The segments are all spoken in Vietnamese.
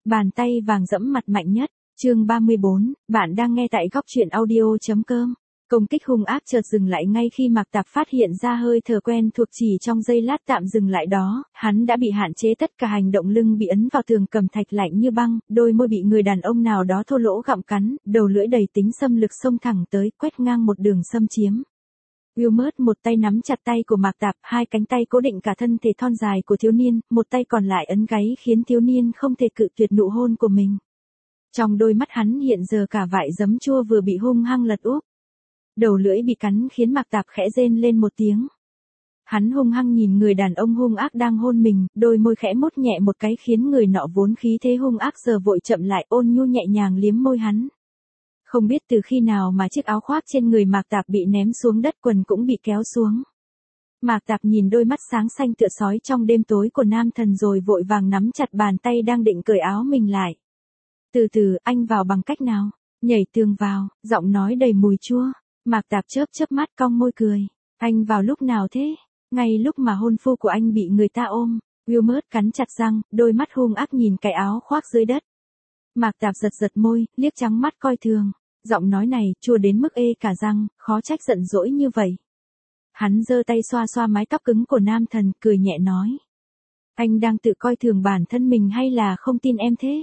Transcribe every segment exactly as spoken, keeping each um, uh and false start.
Bàn tay vàng dẫm mặt mạnh nhất, chương ba mươi bốn, bạn đang nghe tại góc truyện audio.com. Công kích hung ác chợt dừng lại ngay khi Mạc Tạp phát hiện ra hơi thở quen thuộc, chỉ trong giây lát tạm dừng lại đó, hắn đã bị hạn chế tất cả hành động, lưng bị ấn vào tường cầm thạch lạnh như băng, đôi môi bị người đàn ông nào đó thô lỗ gặm cắn, đầu lưỡi đầy tính xâm lược xông thẳng tới, quét ngang một đường xâm chiếm. Wilmot một tay nắm chặt tay của Mạc Tạp, hai cánh tay cố định cả thân thể thon dài của thiếu niên, một tay còn lại ấn gáy khiến thiếu niên không thể cự tuyệt nụ hôn của mình. Trong đôi mắt hắn hiện giờ cả vại giấm chua vừa bị hung hăng lật úp. Đầu lưỡi bị cắn khiến Mạc Tạp khẽ rên lên một tiếng. Hắn hung hăng nhìn người đàn ông hung ác đang hôn mình, đôi môi khẽ mốt nhẹ một cái khiến người nọ vốn khí thế hung ác giờ vội chậm lại, ôn nhu nhẹ nhàng liếm môi hắn. Không biết từ khi nào mà chiếc áo khoác trên người Mạc Tạp bị ném xuống đất, quần cũng bị kéo xuống. Mạc Tạp nhìn đôi mắt sáng xanh tựa sói trong đêm tối của nam thần rồi vội vàng nắm chặt bàn tay đang định cởi áo mình lại. Từ từ, anh vào bằng cách nào? Nhảy tường vào, giọng nói đầy mùi chua. Mạc Tạp chớp chớp mắt cong môi cười. Anh vào lúc nào thế? Ngay lúc mà hôn phu của anh bị người ta ôm. Wilmot cắn chặt răng, đôi mắt hung ác nhìn cái áo khoác dưới đất. Mạc Tạp giật giật môi, liếc trắng mắt coi thường. Giọng nói này chua đến mức ê cả răng, khó trách giận dỗi như vậy. Hắn giơ tay xoa xoa mái tóc cứng của nam thần, cười nhẹ nói. Anh đang tự coi thường bản thân mình hay là không tin em thế?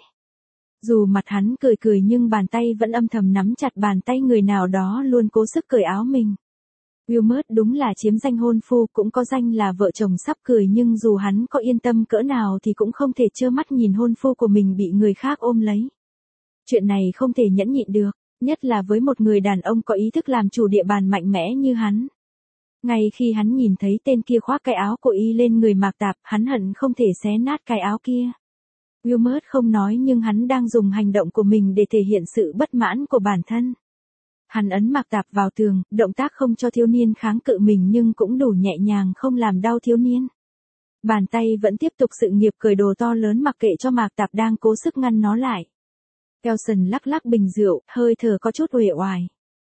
Dù mặt hắn cười cười nhưng bàn tay vẫn âm thầm nắm chặt bàn tay người nào đó luôn cố sức cởi áo mình. Wilmot đúng là chiếm danh hôn phu, cũng có danh là vợ chồng sắp cười, nhưng dù hắn có yên tâm cỡ nào thì cũng không thể trơ mắt nhìn hôn phu của mình bị người khác ôm lấy. Chuyện này không thể nhẫn nhịn được, nhất là với một người đàn ông có ý thức làm chủ địa bàn mạnh mẽ như hắn. Ngay khi hắn nhìn thấy tên kia khoác cái áo của y lên người Mạc Tạp, hắn hận không thể xé nát cái áo kia. Wilmot không nói nhưng hắn đang dùng hành động của mình để thể hiện sự bất mãn của bản thân. Hắn ấn Mạc Tạp vào tường, động tác không cho thiếu niên kháng cự mình nhưng cũng đủ nhẹ nhàng không làm đau thiếu niên. Bàn tay vẫn tiếp tục sự nghiệp cởi đồ to lớn mặc kệ cho Mạc Tạp đang cố sức ngăn nó lại. Elson lắc lắc bình rượu, hơi thở có chút uể oải.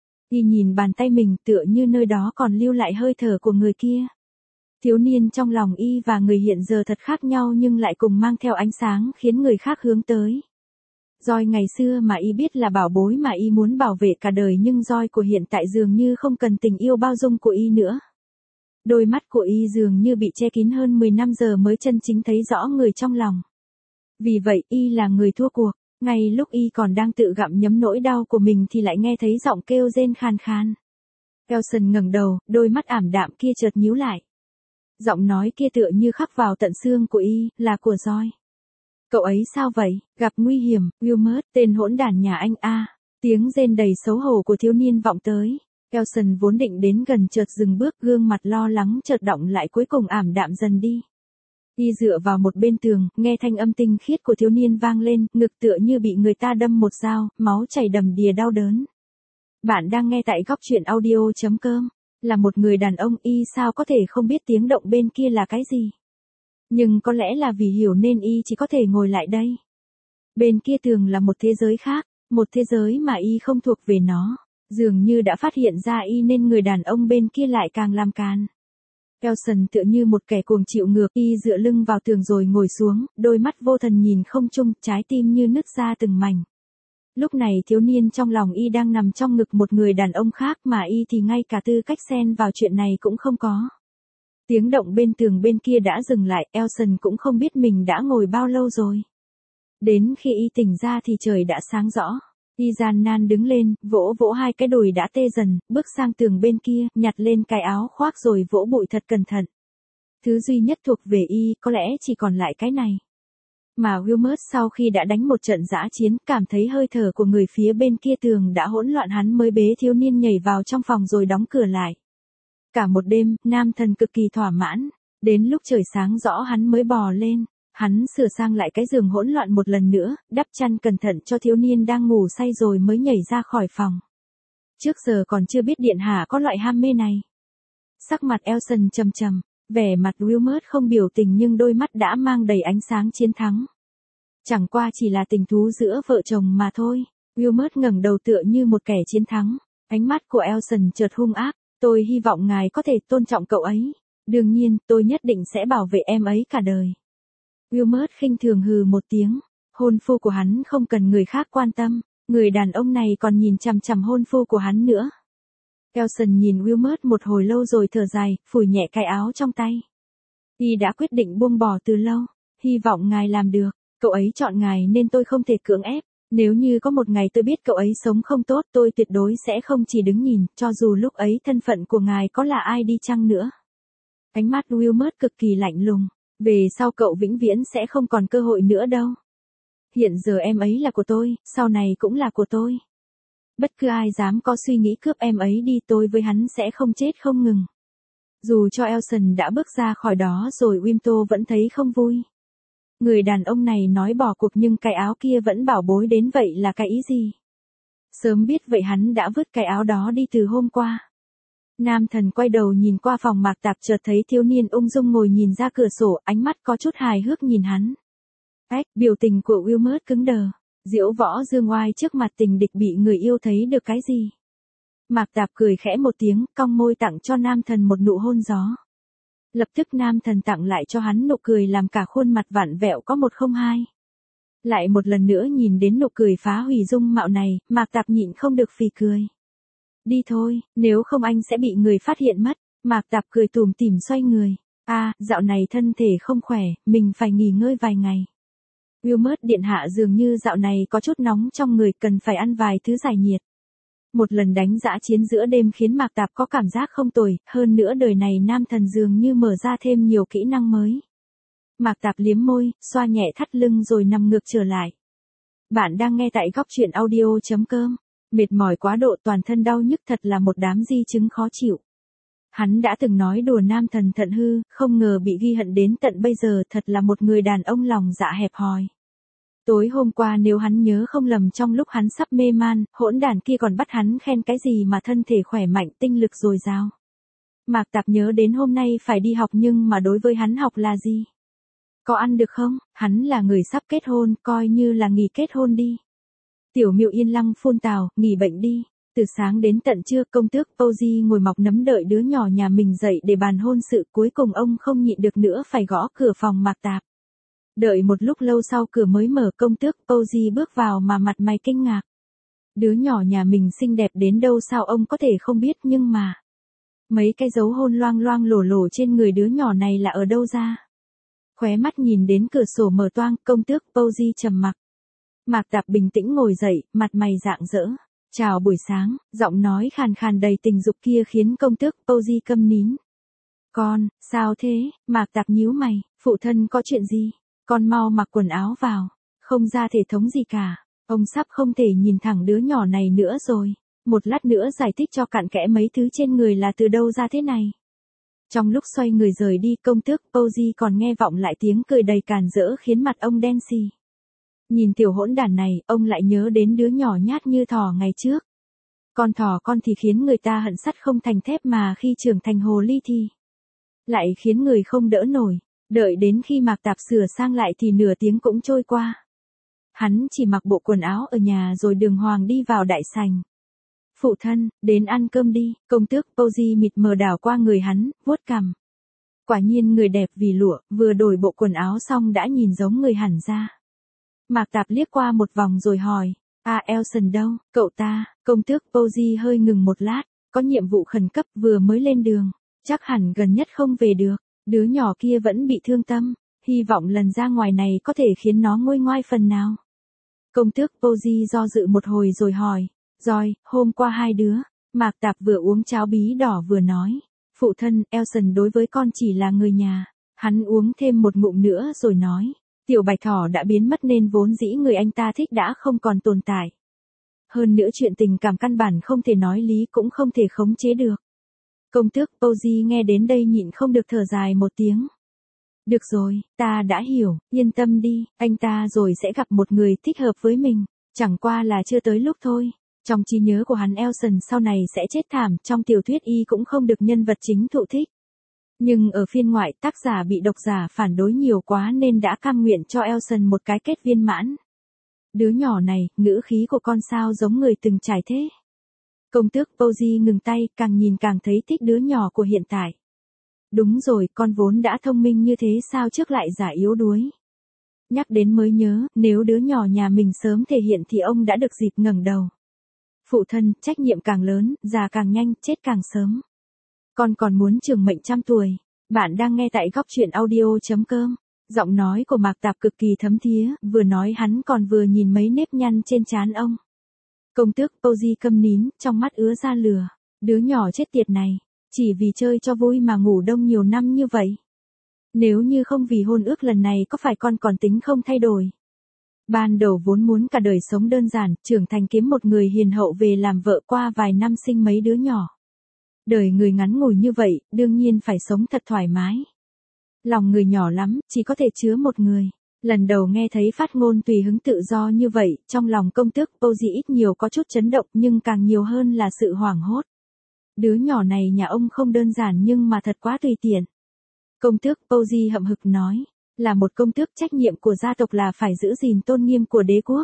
Y nhìn bàn tay mình tựa như nơi đó còn lưu lại hơi thở của người kia. Thiếu niên trong lòng y và người hiện giờ thật khác nhau nhưng lại cùng mang theo ánh sáng khiến người khác hướng tới. Roi ngày xưa mà y biết là bảo bối mà y muốn bảo vệ cả đời, nhưng roi của hiện tại dường như không cần tình yêu bao dung của y nữa. Đôi mắt của y dường như bị che kín hơn mười năm giờ mới chân chính thấy rõ người trong lòng. Vì vậy y là người thua cuộc. Ngay lúc y còn đang tự gặm nhấm nỗi đau của mình thì lại nghe thấy giọng kêu rên khàn khàn. Elson ngẩng đầu, đôi mắt ảm đạm kia chợt nhíu lại. Giọng nói kia tựa như khắc vào tận xương của y, là của roi. Cậu ấy sao vậy? Gặp nguy hiểm, Wilmot, tên hỗn đản nhà anh a. Tiếng rên đầy xấu hổ của thiếu niên vọng tới. Elson vốn định đến gần chợt dừng bước, gương mặt lo lắng chợt đọng lại, cuối cùng ảm đạm dần đi. Y dựa vào một bên tường, nghe thanh âm tinh khiết của thiếu niên vang lên, ngực tựa như bị người ta đâm một dao, máu chảy đầm đìa đau đớn. Bạn đang nghe tại góc truyện audio.com. Là một người đàn ông, y sao có thể không biết tiếng động bên kia là cái gì. Nhưng có lẽ là vì hiểu nên y chỉ có thể ngồi lại đây. Bên kia tường là một thế giới khác, một thế giới mà y không thuộc về nó. Dường như đã phát hiện ra y nên người đàn ông bên kia lại càng làm càn. Elson tựa như một kẻ cuồng chịu ngược, y dựa lưng vào tường rồi ngồi xuống, đôi mắt vô thần nhìn không trung, trái tim như nứt ra từng mảnh. Lúc này thiếu niên trong lòng y đang nằm trong ngực một người đàn ông khác mà y thì ngay cả tư cách xen vào chuyện này cũng không có. Tiếng động bên tường bên kia đã dừng lại, Elson cũng không biết mình đã ngồi bao lâu rồi. Đến khi y tỉnh ra thì trời đã sáng rõ. Y gian nan đứng lên, vỗ vỗ hai cái đùi đã tê dần, bước sang tường bên kia, nhặt lên cái áo khoác rồi vỗ bụi thật cẩn thận. Thứ duy nhất thuộc về y, có lẽ chỉ còn lại cái này. Mà Wilmot sau khi đã đánh một trận dã chiến, cảm thấy hơi thở của người phía bên kia tường đã hỗn loạn, hắn mới bế thiếu niên nhảy vào trong phòng rồi đóng cửa lại. Cả một đêm, nam thần cực kỳ thỏa mãn. Đến lúc trời sáng rõ hắn mới bò lên. Hắn sửa sang lại cái giường hỗn loạn một lần nữa, đắp chăn cẩn thận cho thiếu niên đang ngủ say rồi mới nhảy ra khỏi phòng. Trước giờ còn chưa biết điện hạ có loại ham mê này. Sắc mặt Elson trầm trầm, vẻ mặt Wilmot không biểu tình nhưng đôi mắt đã mang đầy ánh sáng chiến thắng. Chẳng qua chỉ là tình thú giữa vợ chồng mà thôi. Wilmot ngẩng đầu tựa như một kẻ chiến thắng. Ánh mắt của Elson chợt hung ác. Tôi hy vọng ngài có thể tôn trọng cậu ấy. Đương nhiên, tôi nhất định sẽ bảo vệ em ấy cả đời. Wilmot khinh thường hừ một tiếng. Hôn phu của hắn không cần người khác quan tâm, người đàn ông này còn nhìn chằm chằm hôn phu của hắn nữa. Elson nhìn Wilmot một hồi lâu rồi thở dài, phủi nhẹ cái áo trong tay. Y đã quyết định buông bỏ từ lâu, hy vọng ngài làm được, cậu ấy chọn ngài nên tôi không thể cưỡng ép. Nếu như có một ngày tôi biết cậu ấy sống không tốt, tôi tuyệt đối sẽ không chỉ đứng nhìn, cho dù lúc ấy thân phận của ngài có là ai đi chăng nữa. Ánh mắt Wilmot cực kỳ lạnh lùng, về sau cậu vĩnh viễn sẽ không còn cơ hội nữa đâu. Hiện giờ em ấy là của tôi, sau này cũng là của tôi. Bất cứ ai dám có suy nghĩ cướp em ấy đi, tôi với hắn sẽ không chết không ngừng. Dù cho Elson đã bước ra khỏi đó rồi, Wimto vẫn thấy không vui. Người đàn ông này nói bỏ cuộc nhưng cái áo kia vẫn bảo bối đến vậy là cái ý gì? Sớm biết vậy hắn đã vứt cái áo đó đi từ hôm qua. Nam thần quay đầu nhìn qua phòng Mạc Tạp, chợt thấy thiếu niên ung dung ngồi nhìn ra cửa sổ, ánh mắt có chút hài hước nhìn hắn. Ách, biểu tình của Wilmot cứng đờ. Diễu võ dương oai trước mặt tình địch bị người yêu thấy được cái gì? Mạc Tạp cười khẽ một tiếng, cong môi tặng cho nam thần một nụ hôn gió. Lập tức nam thần tặng lại cho hắn nụ cười làm cả khuôn mặt vặn vẹo có một không hai. Lại một lần nữa nhìn đến nụ cười phá hủy dung mạo này, Mạc Tạp nhịn không được phì cười. Đi thôi, nếu không anh sẽ bị người phát hiện mất. Mạc Tạp cười tủm tỉm xoay người. A, à, dạo này thân thể không khỏe, mình phải nghỉ ngơi vài ngày. Wilmot điện hạ dường như dạo này có chút nóng trong người, cần phải ăn vài thứ giải nhiệt. Một lần đánh dã chiến giữa đêm khiến Mạc Tạp có cảm giác không tồi, hơn nữa đời này nam thần dường như mở ra thêm nhiều kỹ năng mới. Mạc Tạp liếm môi, xoa nhẹ thắt lưng rồi nằm ngược trở lại. Bạn đang nghe tại góc truyện audio chấm com. Mệt mỏi quá độ, toàn thân đau nhức, thật là một đám di chứng khó chịu. Hắn đã từng nói đùa nam thần thận hư, không ngờ bị ghi hận đến tận bây giờ, thật là một người đàn ông lòng dạ hẹp hòi. Tối hôm qua nếu hắn nhớ không lầm, trong lúc hắn sắp mê man, hỗn đản kia còn bắt hắn khen cái gì mà thân thể khỏe mạnh, tinh lực dồi dào. Mạc Tạp nhớ đến hôm nay phải đi học, nhưng mà đối với hắn học là gì? Có ăn được không? Hắn là người sắp kết hôn, coi như là nghỉ kết hôn đi. Tiểu Miệu yên lăng phun tào, nghỉ bệnh đi. Từ sáng đến tận trưa, công tước Posey ngồi mọc nấm đợi đứa nhỏ nhà mình dậy để bàn hôn sự, cuối cùng ông không nhịn được nữa phải gõ cửa phòng Mạc Tạp. Đợi một lúc lâu sau cửa mới mở, công tước Posey bước vào mà mặt mày kinh ngạc. Đứa nhỏ nhà mình xinh đẹp đến đâu sao ông có thể không biết, nhưng mà mấy cái dấu hôn loang loang lổ lổ trên người đứa nhỏ này là ở đâu ra? Khóe mắt nhìn đến cửa sổ mở toang, công tước Posey trầm mặc. Mạc Tạp bình tĩnh ngồi dậy, mặt mày rạng rỡ. Chào buổi sáng, giọng nói khàn khàn đầy tình dục kia khiến công tước Posey câm nín. Con, sao thế? Mạc Tạp nhíu mày, phụ thân có chuyện gì? Con mau mặc quần áo vào, không ra thể thống gì cả. Ông sắp không thể nhìn thẳng đứa nhỏ này nữa rồi. Một lát nữa giải thích cho cặn kẽ mấy thứ trên người là từ đâu ra thế này. Trong lúc xoay người rời đi, công tước Posey còn nghe vọng lại tiếng cười đầy càn rỡ khiến mặt ông đen xì. Nhìn tiểu hỗn đản này, ông lại nhớ đến đứa nhỏ nhát như thỏ ngày trước. Con thỏ con thì khiến người ta hận sắt không thành thép, mà khi trưởng thành hồ ly thì lại khiến người không đỡ nổi. Đợi đến khi Mạc Tạp sửa sang lại thì nửa tiếng cũng trôi qua. Hắn chỉ mặc bộ quần áo ở nhà rồi đường hoàng đi vào đại sảnh. Phụ thân, đến ăn cơm đi. Công tước Posey mịt mờ đảo qua người hắn, vuốt cằm. Quả nhiên người đẹp vì lụa, vừa đổi bộ quần áo xong đã nhìn giống người hẳn ra. Mạc Tạp liếc qua một vòng rồi hỏi, à Elson đâu, cậu ta? Công tước Posey hơi ngừng một lát, có nhiệm vụ khẩn cấp, vừa mới lên đường, chắc hẳn gần nhất không về được, đứa nhỏ kia vẫn bị thương tâm, hy vọng lần ra ngoài này có thể khiến nó nguôi ngoai phần nào. Công tước Posey do dự một hồi rồi hỏi, rồi, hôm qua hai đứa, Mạc Tạp vừa uống cháo bí đỏ vừa nói, phụ thân, Elson đối với con chỉ là người nhà. Hắn uống thêm một ngụm nữa rồi nói, tiểu bạch thỏ đã biến mất nên vốn dĩ người anh ta thích đã không còn tồn tại. Hơn nữa chuyện tình cảm căn bản không thể nói lý cũng không thể khống chế được. Công tước Posey nghe đến đây nhịn không được thở dài một tiếng. Được rồi, ta đã hiểu, yên tâm đi, anh ta rồi sẽ gặp một người thích hợp với mình, chẳng qua là chưa tới lúc thôi. Trong trí nhớ của hắn, Elson sau này sẽ chết thảm, trong tiểu thuyết y cũng không được nhân vật chính thụ thích. Nhưng ở phiên ngoại, tác giả bị độc giả phản đối nhiều quá nên đã cam nguyện cho Elson một cái kết viên mãn. Đứa nhỏ này, ngữ khí của con sao giống người từng trải thế. Công tước Posey ngừng tay, càng nhìn càng thấy thích đứa nhỏ của hiện tại. Đúng rồi, con vốn đã thông minh như thế sao trước lại giả yếu đuối. Nhắc đến mới nhớ, nếu đứa nhỏ nhà mình sớm thể hiện thì ông đã được dịp ngẩng đầu. Phụ thân, trách nhiệm càng lớn, già càng nhanh, chết càng sớm. Con còn muốn trường mệnh trăm tuổi. Bạn đang nghe tại góc truyện audio.com. Giọng nói của Mạc Tạp cực kỳ thấm thía, vừa nói hắn còn vừa nhìn mấy nếp nhăn trên trán ông. Công tước Posey câm nín, trong mắt ứa ra lửa. Đứa nhỏ chết tiệt này, chỉ vì chơi cho vui mà ngủ đông nhiều năm như vậy. Nếu như không vì hôn ước lần này có phải con còn tính không thay đổi. Ban đầu vốn muốn cả đời sống đơn giản, trưởng thành kiếm một người hiền hậu về làm vợ, qua vài năm sinh mấy đứa nhỏ. Đời người ngắn ngủi như vậy, đương nhiên phải sống thật thoải mái. Lòng người nhỏ lắm, chỉ có thể chứa một người. Lần đầu nghe thấy phát ngôn tùy hứng tự do như vậy, trong lòng công tước Posey ít nhiều có chút chấn động, nhưng càng nhiều hơn là sự hoảng hốt. Đứa nhỏ này nhà ông không đơn giản nhưng mà thật quá tùy tiện. Công tước Posey hậm hực nói, là một công tước trách nhiệm của gia tộc là phải giữ gìn tôn nghiêm của đế quốc.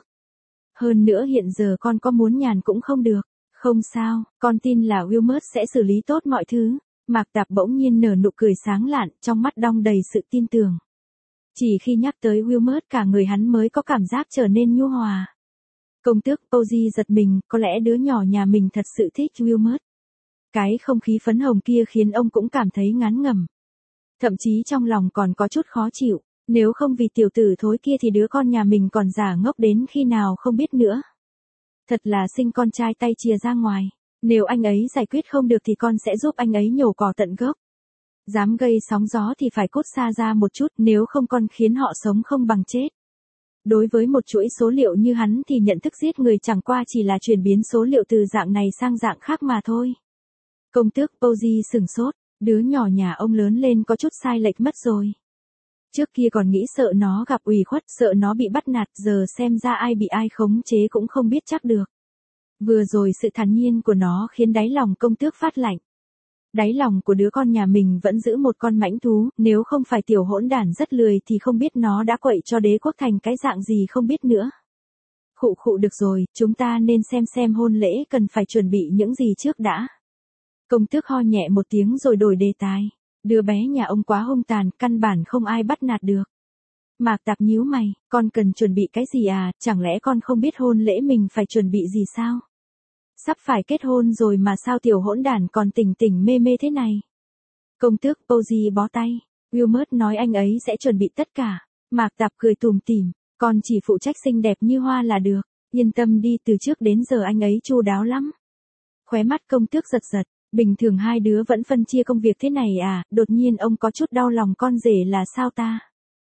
Hơn nữa hiện giờ con có muốn nhàn cũng không được. Không sao, con tin là Wilmot sẽ xử lý tốt mọi thứ. Mạc Tạp bỗng nhiên nở nụ cười sáng lạn, trong mắt đong đầy sự tin tưởng. Chỉ khi nhắc tới Wilmot cả người hắn mới có cảm giác trở nên nhu hòa. Công tước Posey giật mình, có lẽ đứa nhỏ nhà mình thật sự thích Wilmot. Cái không khí phấn hồng kia khiến ông cũng cảm thấy ngán ngẩm. Thậm chí trong lòng còn có chút khó chịu, nếu không vì tiểu tử thối kia thì đứa con nhà mình còn giả ngốc đến khi nào không biết nữa. Thật là sinh con trai tay chìa ra ngoài, nếu anh ấy giải quyết không được thì con sẽ giúp anh ấy nhổ cỏ tận gốc. Dám gây sóng gió thì phải cút xa ra một chút, nếu không con khiến họ sống không bằng chết. Đối với một chuỗi số liệu như hắn thì nhận thức giết người chẳng qua chỉ là chuyển biến số liệu từ dạng này sang dạng khác mà thôi. Công tước Posey sửng sốt, đứa nhỏ nhà ông lớn lên có chút sai lệch mất rồi. Trước kia còn nghĩ sợ nó gặp ủy khuất, sợ nó bị bắt nạt, giờ xem ra ai bị ai khống chế cũng không biết chắc được. Vừa rồi sự thản nhiên của nó khiến đáy lòng công tước phát lạnh. Đáy lòng của đứa con nhà mình vẫn giữ một con mãnh thú, nếu không phải tiểu hỗn đản rất lười thì không biết nó đã quậy cho đế quốc thành cái dạng gì không biết nữa. Khụ khụ được rồi, chúng ta nên xem xem hôn lễ cần phải chuẩn bị những gì trước đã. Công tước ho nhẹ một tiếng rồi đổi đề tài. Đứa bé nhà ông quá hung tàn, căn bản không ai bắt nạt được. Mạc Tạp nhíu mày, con cần chuẩn bị cái gì à, chẳng lẽ con không biết hôn lễ mình phải chuẩn bị gì sao? Sắp phải kết hôn rồi mà sao tiểu hỗn đản còn tỉnh tỉnh mê mê thế này? Công tước Posey bó tay, Wilmot nói anh ấy sẽ chuẩn bị tất cả. Mạc Tạp cười tủm tỉm, con chỉ phụ trách xinh đẹp như hoa là được, yên tâm đi, từ trước đến giờ anh ấy chu đáo lắm. Khóe mắt công tước giật giật. Bình thường hai đứa vẫn phân chia công việc thế này à, đột nhiên ông có chút đau lòng con rể là sao ta?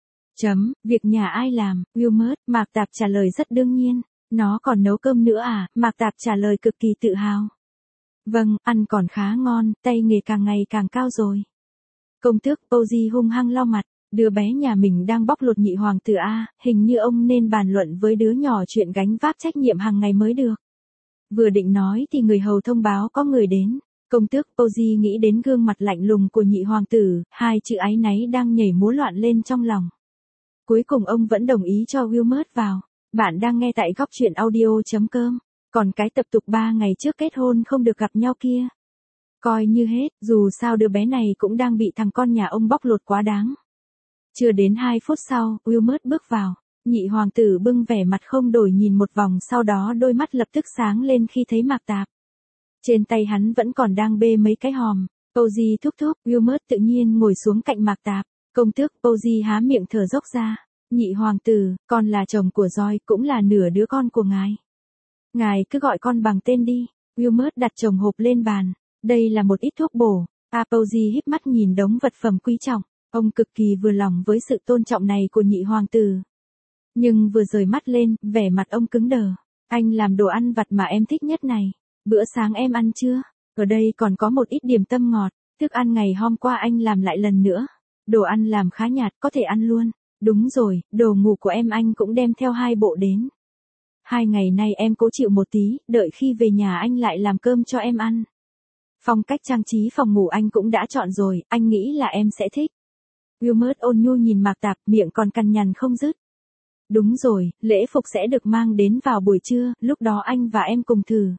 Chấm, việc nhà ai làm, Wilmot, Mạc Tạp trả lời rất đương nhiên. Nó còn nấu cơm nữa à, Mạc Tạp trả lời cực kỳ tự hào. Vâng, ăn còn khá ngon, tay nghề càng ngày càng cao rồi. Công tước Posey hung hăng lau mặt, đứa bé nhà mình đang bóc lột nhị hoàng tử A, hình như ông nên bàn luận với đứa nhỏ chuyện gánh vác trách nhiệm hàng ngày mới được. Vừa định nói thì người hầu thông báo có người đến. Công tước Posey nghĩ đến gương mặt lạnh lùng của nhị hoàng tử, hai chữ áy náy đang nhảy múa loạn lên trong lòng. Cuối cùng ông vẫn đồng ý cho Wilmot vào. Bạn đang nghe tại góc truyện audio.com. Còn cái tập tục ba ngày trước kết hôn không được gặp nhau kia. Coi như hết, dù sao đứa bé này cũng đang bị thằng con nhà ông bóc lột quá đáng. Chưa đến hai phút sau, Wilmot bước vào. Nhị hoàng tử bưng vẻ mặt không đổi nhìn một vòng, sau đó đôi mắt lập tức sáng lên khi thấy Mạc Tạp. Trên tay hắn vẫn còn đang bê mấy cái hòm. Posey thúc thúc, Wilmot tự nhiên ngồi xuống cạnh Mạc Tạp. Công tước Posey há miệng thở dốc ra. Nhị hoàng tử, con là chồng của Joy, cũng là nửa đứa con của ngài. Ngài cứ gọi con bằng tên đi. Wilmot đặt chồng hộp lên bàn. Đây là một ít thuốc bổ. A Posey híp mắt nhìn đống vật phẩm quý trọng. Ông cực kỳ vừa lòng với sự tôn trọng này của nhị hoàng tử. Nhưng vừa rời mắt lên, vẻ mặt ông cứng đờ. Anh làm đồ ăn vặt mà em thích nhất này. Bữa sáng em ăn chưa? Ở đây còn có một ít điểm tâm ngọt. Thức ăn ngày hôm qua anh làm lại lần nữa. Đồ ăn làm khá nhạt, có thể ăn luôn. Đúng rồi, đồ ngủ của em anh cũng đem theo hai bộ đến. Hai ngày nay em cố chịu một tí, đợi khi về nhà anh lại làm cơm cho em ăn. Phong cách trang trí phòng ngủ anh cũng đã chọn rồi, anh nghĩ là em sẽ thích. Wilmot ôn nhu nhìn Mạc Tạp, miệng còn cằn nhằn không dứt. Đúng rồi, lễ phục sẽ được mang đến vào buổi trưa, lúc đó anh và em cùng thử.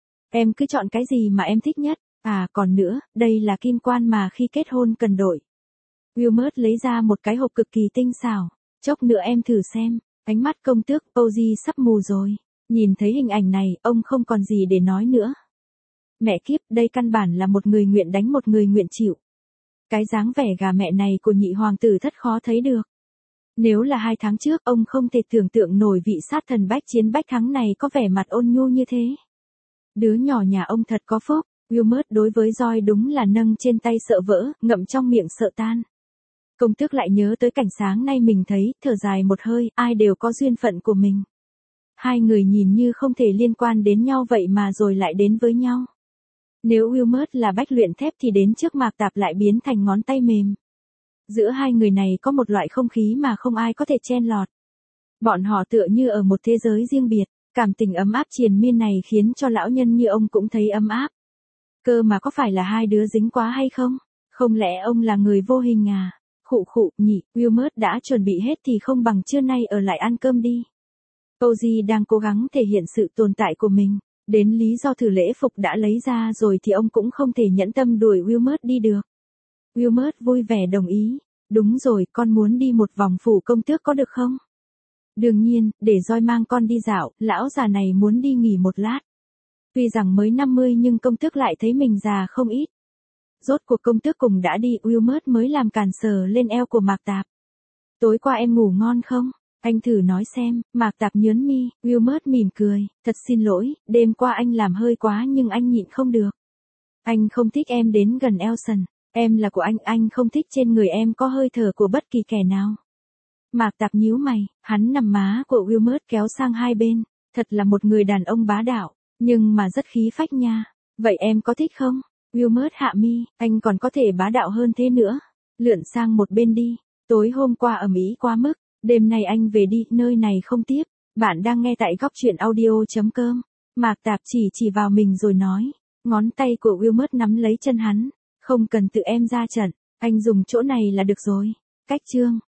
Em cứ chọn cái gì mà em thích nhất. À còn nữa, đây là kim quan mà khi kết hôn cần đổi. Wilmot lấy ra một cái hộp cực kỳ tinh xảo. Chốc nữa em thử xem, ánh mắt công tước Posey sắp mù rồi. Nhìn thấy hình ảnh này, ông không còn gì để nói nữa. Mẹ kiếp, đây căn bản là một người nguyện đánh một người nguyện chịu. Cái dáng vẻ gà mẹ này của nhị hoàng tử thất khó thấy được. Nếu là hai tháng trước, ông không thể tưởng tượng nổi vị sát thần bách chiến bách thắng này có vẻ mặt ôn nhu như thế. Đứa nhỏ nhà ông thật có phúc. Wilmot đối với roi đúng là nâng trên tay sợ vỡ, ngậm trong miệng sợ tan. Công tước lại nhớ tới cảnh sáng nay mình thấy, thở dài một hơi, ai đều có duyên phận của mình. Hai người nhìn như không thể liên quan đến nhau vậy mà rồi lại đến với nhau. Nếu Wilmot là bách luyện thép thì đến trước Mạc Tạp lại biến thành ngón tay mềm. Giữa hai người này có một loại không khí mà không ai có thể chen lọt. Bọn họ tựa như ở một thế giới riêng biệt, cảm tình ấm áp triền miên này khiến cho lão nhân như ông cũng thấy ấm áp. Cơ mà có phải là hai đứa dính quá hay không? Không lẽ ông là người vô hình à? Khụ khụ, nhị, Wilmot đã chuẩn bị hết thì không bằng trưa nay ở lại ăn cơm đi. Posey đang cố gắng thể hiện sự tồn tại của mình. Đến lý do thử lễ phục đã lấy ra rồi thì ông cũng không thể nhẫn tâm đuổi Wilmot đi được. Wilmot vui vẻ đồng ý. Đúng rồi, con muốn đi một vòng phủ công tước có được không? Đương nhiên, để roi mang con đi dạo, lão già này muốn đi nghỉ một lát. Tuy rằng mới năm mươi nhưng công tước lại thấy mình già không ít. Rốt cuộc công tước cùng đã đi, Wilmot mới làm càn sờ lên eo của Mạc Tạp. Tối qua em ngủ ngon không? Anh thử nói xem. Mạc Tạp nhớn mi, Wilmot mỉm cười, thật xin lỗi, đêm qua anh làm hơi quá nhưng anh nhịn không được. Anh không thích em đến gần Elson, em là của anh, anh không thích trên người em có hơi thở của bất kỳ kẻ nào. Mạc Tạp nhíu mày, hắn nằm má của Wilmot kéo sang hai bên, thật là một người đàn ông bá đạo, nhưng mà rất khí phách nha. Vậy em có thích không? Wilmot hạ mi, anh còn có thể bá đạo hơn thế nữa. Lượn sang một bên đi, tối hôm qua ầm ĩ quá mức. Đêm nay anh về đi, nơi này không tiếp. Bạn đang nghe tại góc truyện audio.com. Mạc Tạp chỉ chỉ vào mình rồi nói. Ngón tay của Wilmot nắm lấy chân hắn. Không cần tự em ra trận, anh dùng chỗ này là được rồi. Cách chương.